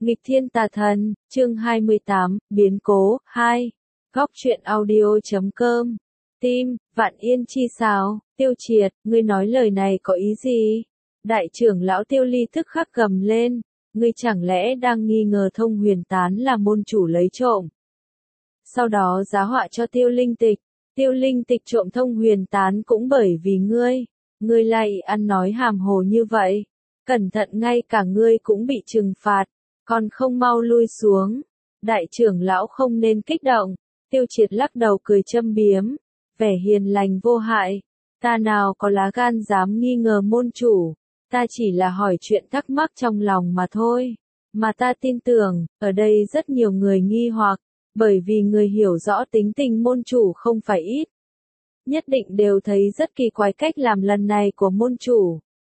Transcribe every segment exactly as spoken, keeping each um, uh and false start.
Nghịch thiên tà thần, chương hai mươi tám, biến cố, hai. Góc truyện audio chấm com. Tim, vạn yên chi sao, Tiêu Triệt, ngươi nói lời này có ý gì? Đại trưởng lão Tiêu Ly tức khắc gầm lên, ngươi chẳng lẽ đang nghi ngờ Thông Huyền Tán là môn chủ lấy trộm? Sau đó giá họa cho Tiêu Linh Tịch, Tiêu Linh Tịch trộm Thông Huyền Tán cũng bởi vì ngươi, ngươi lại ăn nói hàm hồ như vậy, cẩn thận ngay cả ngươi cũng bị trừng phạt. Còn không mau lui xuống, đại trưởng lão không nên kích động, Tiêu Triệt lắc đầu cười châm biếm, vẻ hiền lành vô hại, ta nào có lá gan dám nghi ngờ môn chủ, ta chỉ là hỏi chuyện thắc mắc trong lòng mà thôi, mà ta tin tưởng, ở đây rất nhiều người nghi hoặc, bởi vì người hiểu rõ tính tình môn chủ không phải ít, nhất định đều thấy rất kỳ quái cách làm lần này của môn chủ.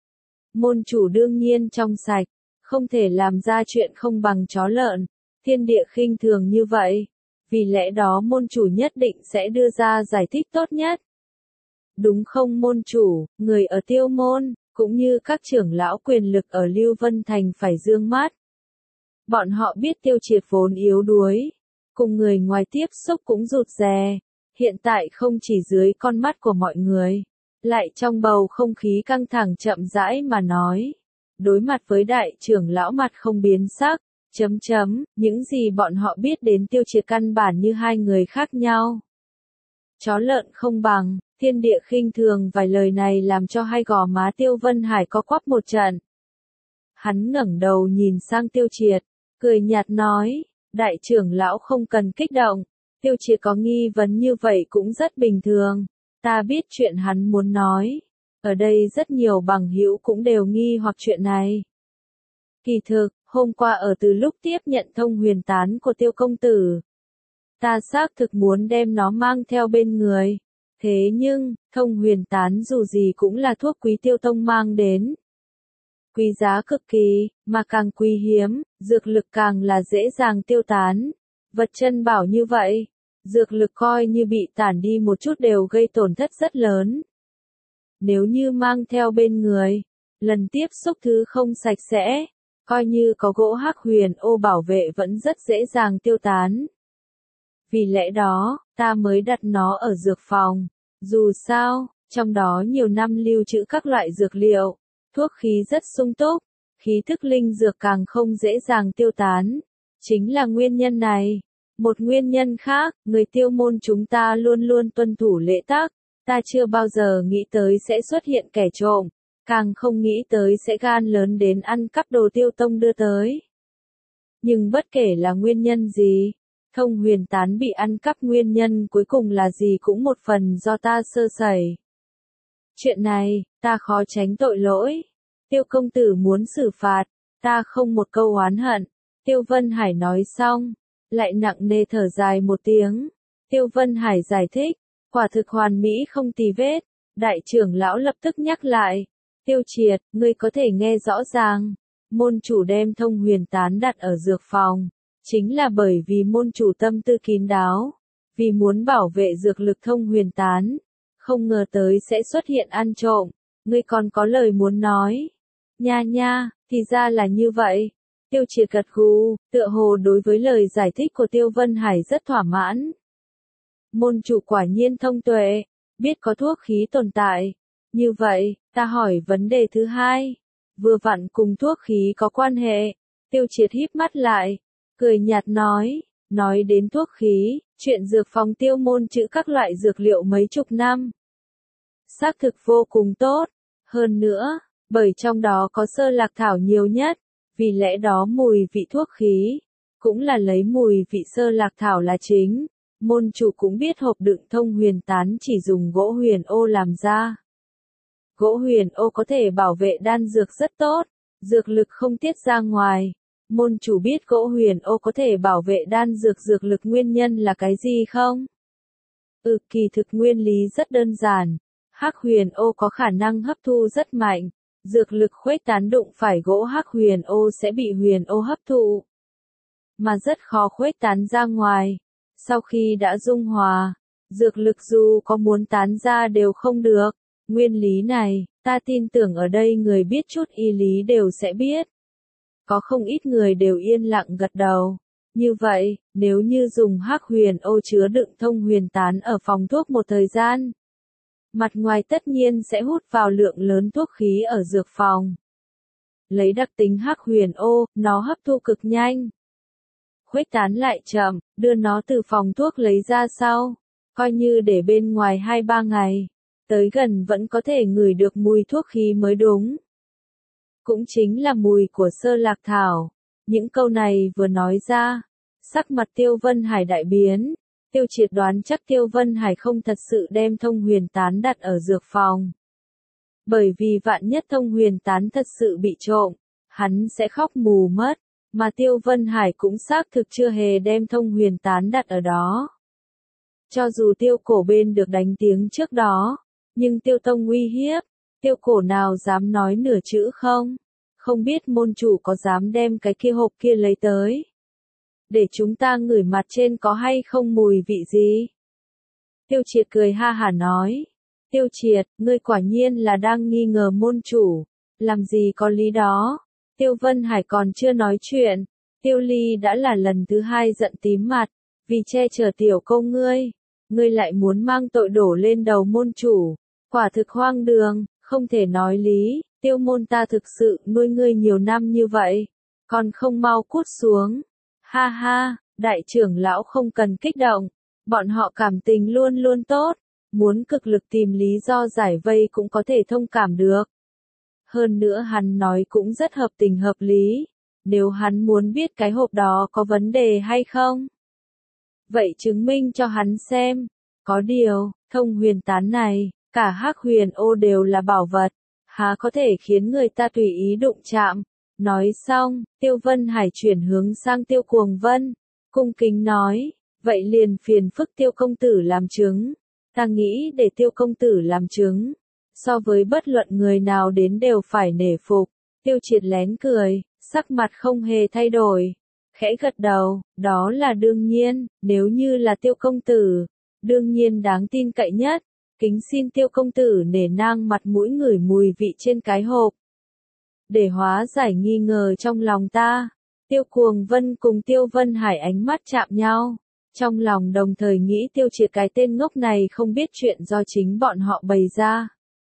Môn chủ đương nhiên trong sạch, không thể làm ra chuyện không bằng chó lợn, thiên địa khinh thường như vậy, vì lẽ đó môn chủ nhất định sẽ đưa ra giải thích tốt nhất. Đúng không môn chủ, người ở Tiêu môn, cũng như các trưởng lão quyền lực ở Lưu Vân Thành phải dương mắt. Bọn họ biết Tiêu Triệt vốn yếu đuối, cùng người ngoài tiếp xúc cũng rụt rè, hiện tại không chỉ dưới con mắt của mọi người, lại trong bầu không khí căng thẳng chậm rãi mà nói. Đối mặt với đại trưởng lão mặt không biến sắc, chấm chấm, những gì bọn họ biết đến Tiêu Triệt căn bản như hai người khác nhau. Chó lợn không bằng, thiên địa khinh thường vài lời này làm cho hai gò má Tiêu Vân Hải có quắp một trận. Hắn ngẩng đầu nhìn sang Tiêu Triệt, cười nhạt nói, đại trưởng lão không cần kích động, Tiêu Triệt có nghi vấn như vậy cũng rất bình thường, ta biết chuyện hắn muốn nói. Ở đây rất nhiều bằng hữu cũng đều nghi hoặc chuyện này. Kỳ thực, hôm qua ở từ lúc tiếp nhận Thông Huyền Tán của Tiêu công tử, ta xác thực muốn đem nó mang theo bên người. Thế nhưng, Thông Huyền Tán dù gì cũng là thuốc quý Tiêu tông mang đến. Quý giá cực kỳ, mà càng quý hiếm, dược lực càng là dễ dàng tiêu tán. Vật chân bảo như vậy, dược lực coi như bị tản đi một chút đều gây tổn thất rất lớn. Nếu như mang theo bên người, lần tiếp xúc thứ không sạch sẽ, coi như có gỗ hắc huyền ô bảo vệ vẫn rất dễ dàng tiêu tán. Vì lẽ đó, ta mới đặt nó ở dược phòng. Dù sao, trong đó nhiều năm lưu trữ các loại dược liệu, thuốc khí rất sung túc, khí thức linh dược càng không dễ dàng tiêu tán. Chính là nguyên nhân này. Một nguyên nhân khác, người Tiêu môn chúng ta luôn luôn tuân thủ lễ tắc. Ta chưa bao giờ nghĩ tới sẽ xuất hiện kẻ trộm, càng không nghĩ tới sẽ gan lớn đến ăn cắp đồ Tiêu tông đưa tới. Nhưng bất kể là nguyên nhân gì, Thông Huyền Tán bị ăn cắp nguyên nhân cuối cùng là gì cũng một phần do ta sơ sẩy. Chuyện này, ta khó tránh tội lỗi. Tiêu công tử muốn xử phạt, ta không một câu oán hận. Tiêu Vân Hải nói xong, lại nặng nề thở dài một tiếng. Tiêu Vân Hải giải thích. Quả thực hoàn mỹ không tì vết, đại trưởng lão lập tức nhắc lại, Tiêu Triệt, ngươi có thể nghe rõ ràng, môn chủ đem Thông Huyền Tán đặt ở dược phòng, chính là bởi vì môn chủ tâm tư kín đáo, vì muốn bảo vệ dược lực Thông Huyền Tán, không ngờ tới sẽ xuất hiện ăn trộm, ngươi còn có lời muốn nói, nha nha, thì ra là như vậy, Tiêu Triệt gật gù, tựa hồ đối với lời giải thích của Tiêu Vân Hải rất thỏa mãn. Môn chủ quả nhiên thông tuệ, biết có thuốc khí tồn tại. Như vậy, ta hỏi vấn đề thứ hai. Vừa vặn cùng thuốc khí có quan hệ. Tiêu Triệt híp mắt lại, cười nhạt nói, nói đến thuốc khí, chuyện dược phòng Tiêu môn trữ các loại dược liệu mấy chục năm. Xác thực vô cùng tốt. Hơn nữa, bởi trong đó có sơ lạc thảo nhiều nhất, vì lẽ đó mùi vị thuốc khí, cũng là lấy mùi vị sơ lạc thảo là chính. Môn chủ cũng biết hộp đựng Thông Huyền Tán chỉ dùng gỗ huyền ô làm ra. Gỗ huyền ô có thể bảo vệ đan dược rất tốt, dược lực không tiết ra ngoài. Môn chủ biết gỗ huyền ô có thể bảo vệ đan dược dược lực nguyên nhân là cái gì không? Ừ, kỳ thực nguyên lý rất đơn giản. Hắc huyền ô có khả năng hấp thu rất mạnh, dược lực khuếch tán đụng phải gỗ hắc huyền ô sẽ bị huyền ô hấp thụ, mà rất khó khuếch tán ra ngoài. Sau khi đã dung hòa, dược lực dù có muốn tán ra đều không được. Nguyên lý này, ta tin tưởng ở đây người biết chút y lý đều sẽ biết. Có không ít người đều yên lặng gật đầu. Như vậy, nếu như dùng hắc huyền ô chứa đựng thông huyền tán ở phòng thuốc một thời gian, mặt ngoài tất nhiên sẽ hút vào lượng lớn thuốc khí ở dược phòng. Lấy đặc tính hắc huyền ô, nó hấp thu cực nhanh, khuếch tán lại chậm, đưa nó từ phòng thuốc lấy ra sau, coi như để bên ngoài hai ba ngày, tới gần vẫn có thể ngửi được mùi thuốc khí mới đúng. Cũng chính là mùi của Sơ Lạc Thảo. Những câu này vừa nói ra, sắc mặt Tiêu Vân Hải đại biến. Tiêu Triệt đoán chắc Tiêu Vân Hải không thật sự đem thông huyền tán đặt ở dược phòng. Bởi vì vạn nhất thông huyền tán thật sự bị trộm, hắn sẽ khóc mù mất, mà Tiêu Vân Hải cũng xác thực chưa hề đem thông huyền tán đặt ở đó. Cho dù Tiêu Cổ bên được đánh tiếng trước đó, nhưng Tiêu Tông uy hiếp, Tiêu Cổ nào dám nói nửa chữ không? Không biết môn chủ có dám đem cái kia hộp kia lấy tới, để chúng ta ngửi mặt trên có hay không mùi vị gì? Tiêu Triệt cười ha hả nói. Tiêu Triệt, ngươi quả nhiên là đang nghi ngờ môn chủ, làm gì có lý đó. Tiêu Vân Hải còn chưa nói chuyện, Tiêu Ly đã là lần thứ hai giận tím mặt, vì che chở tiểu cô ngươi, ngươi lại muốn mang tội đổ lên đầu môn chủ, quả thực hoang đường, không thể nói lý. Tiêu môn ta thực sự nuôi ngươi nhiều năm như vậy, còn không mau cút xuống. Ha ha, đại trưởng lão không cần kích động, bọn họ cảm tình luôn luôn tốt, muốn cực lực tìm lý do giải vây cũng có thể thông cảm được. Hơn nữa hắn nói cũng rất hợp tình hợp lý, nếu hắn muốn biết cái hộp đó có vấn đề hay không, vậy chứng minh cho hắn xem. Có điều, thông huyền tán này, cả hắc huyền ô đều là bảo vật, há có thể khiến người ta tùy ý đụng chạm. Nói xong, Tiêu Vân Hải chuyển hướng sang Tiêu Cuồng Vân, cung kính nói, vậy liền phiền phức Tiêu công tử làm chứng. Ta nghĩ để Tiêu công tử làm chứng, so với bất luận người nào đến đều phải nể phục. Tiêu Triệt lén cười, sắc mặt không hề thay đổi, khẽ gật đầu, đó là đương nhiên, nếu như là Tiêu công tử, đương nhiên đáng tin cậy nhất. Kính xin Tiêu công tử nể nang mặt mũi ngửi mùi vị trên cái hộp, để hóa giải nghi ngờ trong lòng ta. Tiêu Cuồng Vân cùng Tiêu Vân Hải ánh mắt chạm nhau, trong lòng đồng thời nghĩ Tiêu Triệt cái tên ngốc này không biết chuyện do chính bọn họ bày ra.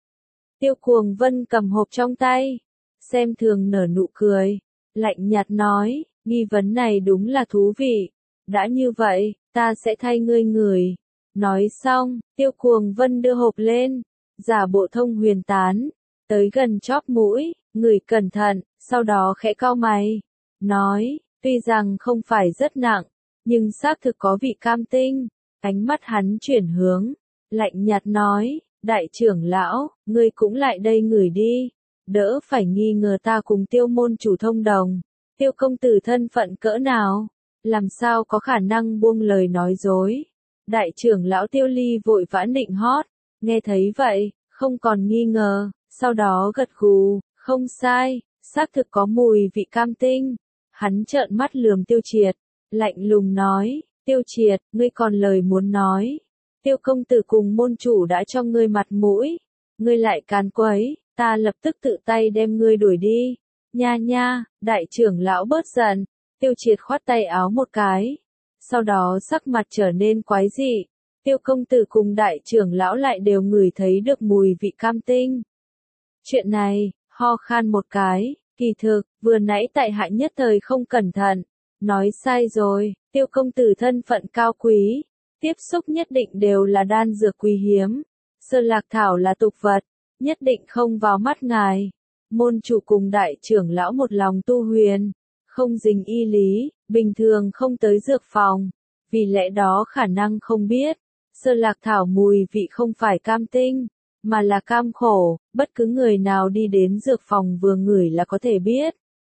Tiêu Cuồng Vân cầm hộp trong tay, xem thường nở nụ cười, lạnh nhạt nói, nghi vấn này đúng là thú vị, đã như vậy, ta sẽ thay ngươi ngửi. Nói xong, Tiêu Cuồng Vân đưa hộp lên, giả bộ thông huyền tán, tới gần chóp mũi, ngửi cẩn thận, sau đó khẽ cau mày, nói, tuy rằng không phải rất nặng, nhưng xác thực có vị cam tinh. Ánh mắt hắn chuyển hướng, lạnh nhạt nói, đại trưởng lão, ngươi cũng lại đây ngửi đi, đỡ phải nghi ngờ ta cùng Tiêu môn chủ thông đồng. Tiêu công tử thân phận cỡ nào, làm sao có khả năng buông lời nói dối. Đại trưởng lão Tiêu Ly vội vã nịnh hót, nghe thấy vậy, không còn nghi ngờ, sau đó gật gù, không sai, xác thực có mùi vị cam tinh. Hắn trợn mắt lườm Tiêu Triệt, lạnh lùng nói, Tiêu Triệt, ngươi còn lời muốn nói. Tiêu công tử cùng môn chủ đã cho ngươi mặt mũi, ngươi lại càn quấy, ta lập tức tự tay đem ngươi đuổi đi. Nha nha, đại trưởng lão bớt giận. Tiêu Triệt khoát tay áo một cái, sau đó sắc mặt trở nên quái dị. Tiêu công tử cùng đại trưởng lão lại đều ngửi thấy được mùi vị cam tinh. Chuyện này, ho khan một cái, kỳ thực, vừa nãy tại hạ nhất thời không cẩn thận, nói sai rồi. Tiêu công tử thân phận cao quý, tiếp xúc nhất định đều là đan dược quý hiếm, Sơ Lạc Thảo là tục vật, nhất định không vào mắt ngài. Môn chủ cùng đại trưởng lão một lòng tu huyền, không dính y lý, bình thường không tới dược phòng, vì lẽ đó khả năng không biết, Sơ Lạc Thảo mùi vị không phải cam tinh, mà là cam khổ, bất cứ người nào đi đến dược phòng vừa ngửi là có thể biết.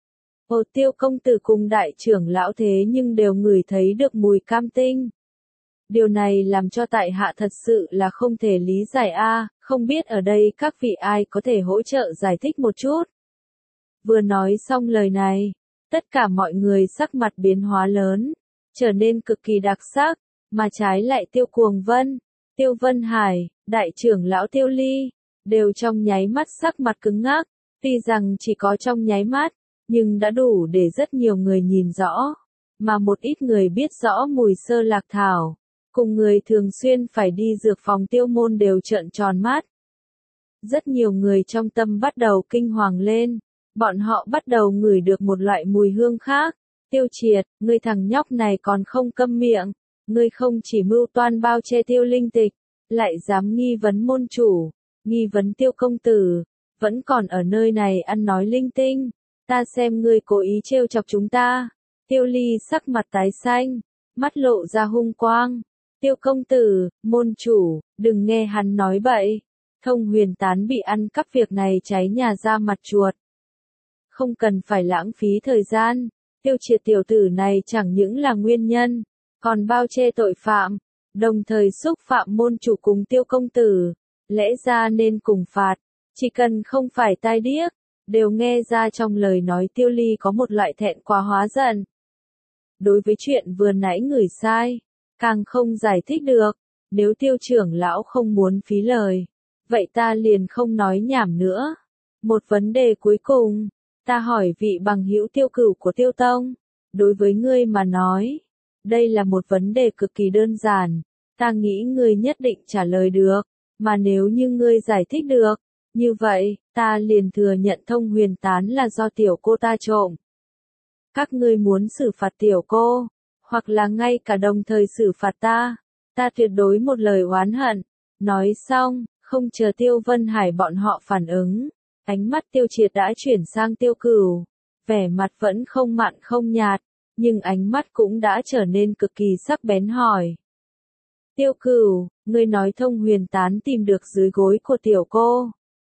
Ồ, Tiêu công tử cùng đại trưởng lão thế nhưng đều ngửi thấy được mùi cam tinh. Điều này làm cho tại hạ thật sự là không thể lý giải a, không biết ở đây các vị ai có thể hỗ trợ giải thích một chút. Vừa nói xong lời này, tất cả mọi người sắc mặt biến hóa lớn, trở nên cực kỳ đặc sắc, mà trái lại Tiêu Cuồng Vân, Tiêu Vân Hải, đại trưởng lão Tiêu Ly, đều trong nháy mắt sắc mặt cứng ngắc, tuy rằng chỉ có trong nháy mắt, nhưng đã đủ để rất nhiều người nhìn rõ, mà một ít người biết rõ mùi sơ lạc thảo, cùng người thường xuyên phải đi dược phòng Tiêu Môn đều trợn tròn mắt. Rất nhiều người trong tâm bắt đầu kinh hoàng lên, bọn họ bắt đầu ngửi được một loại mùi hương khác. Tiêu Triệt, ngươi thằng nhóc này còn không câm miệng, ngươi không chỉ mưu toan bao che Tiêu Linh Tịch, lại dám nghi vấn môn chủ, nghi vấn Tiêu công tử, vẫn còn ở nơi này ăn nói linh tinh, ta xem ngươi cố ý trêu chọc chúng ta. Tiêu Ly sắc mặt tái xanh, mắt lộ ra hung quang. Tiêu công tử, môn chủ, đừng nghe hắn nói bậy. Thông huyền tán bị ăn cắp việc này cháy nhà ra mặt chuột. Không cần phải lãng phí thời gian, Tiêu Triệt tiểu tử này chẳng những là nguyên nhân, còn bao che tội phạm, đồng thời xúc phạm môn chủ cùng Tiêu công tử, lẽ ra nên cùng phạt, chỉ cần không phải tai điếc, đều nghe ra trong lời nói Tiêu Ly có một loại thẹn quá hóa giận. Đối với chuyện vừa nãy người sai, càng không giải thích được, nếu Tiêu trưởng lão không muốn phí lời, vậy ta liền không nói nhảm nữa. Một vấn đề cuối cùng, ta hỏi vị bằng hữu Tiêu Cửu của Tiêu Tông, đối với ngươi mà nói, đây là một vấn đề cực kỳ đơn giản, ta nghĩ ngươi nhất định trả lời được, mà nếu như ngươi giải thích được, như vậy, ta liền thừa nhận thông huyền tán là do tiểu cô ta trộm. Các ngươi muốn xử phạt tiểu cô, hoặc là ngay cả đồng thời xử phạt ta, ta tuyệt đối một lời oán hận. Nói xong, không chờ Tiêu Vân Hải bọn họ phản ứng, ánh mắt Tiêu Triệt đã chuyển sang Tiêu Cửu, vẻ mặt vẫn không mặn không nhạt, nhưng ánh mắt cũng đã trở nên cực kỳ sắc bén hỏi. Tiêu Cửu, ngươi nói thông huyền tán tìm được dưới gối của tiểu cô.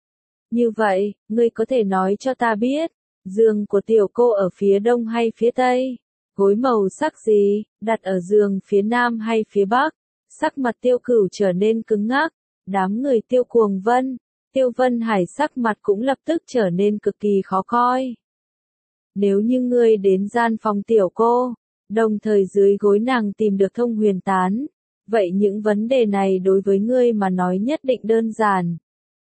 Như vậy, ngươi có thể nói cho ta biết, giường của tiểu cô ở phía đông hay phía tây? Gối màu sắc gì, đặt ở giường phía nam hay phía bắc? Sắc mặt Tiêu Cửu trở nên cứng ngắc, đám người Tiêu Cuồng Vân, Tiêu Vân Hải sắc mặt cũng lập tức trở nên cực kỳ khó coi. Nếu như ngươi đến gian phòng tiểu cô, đồng thời dưới gối nàng tìm được thông huyền tán, vậy những vấn đề này đối với ngươi mà nói nhất định đơn giản.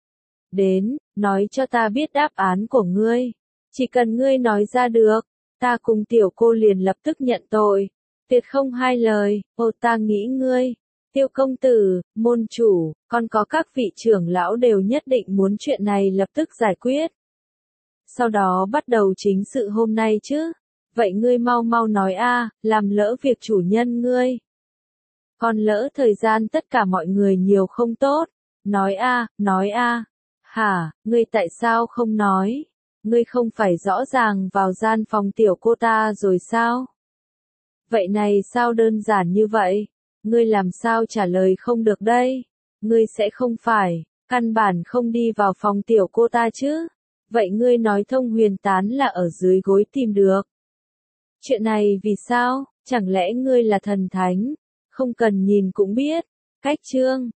Đến, nói cho ta biết đáp án của ngươi. Chỉ cần ngươi nói ra được, ta cùng tiểu cô liền lập tức nhận tội. Tuyệt không hai lời, ô ta nghĩ ngươi, Tiêu công tử, môn chủ, còn có các vị trưởng lão đều nhất định muốn chuyện này lập tức giải quyết. Sau đó bắt đầu chính sự hôm nay chứ. Vậy ngươi mau mau nói a, làm lỡ việc chủ nhân ngươi. Còn lỡ thời gian tất cả mọi người nhiều không tốt. Nói a, nói a. Hả, ngươi tại sao không nói? Ngươi không phải rõ ràng vào gian phòng tiểu cô ta rồi sao? Vậy này sao đơn giản như vậy? Ngươi làm sao trả lời không được đây? Ngươi sẽ không phải, căn bản không đi vào phòng tiểu cô ta chứ? Vậy ngươi nói thông huyền tán là ở dưới gối tìm được. Chuyện này vì sao? Chẳng lẽ ngươi là thần thánh? Không cần nhìn cũng biết. Cách chương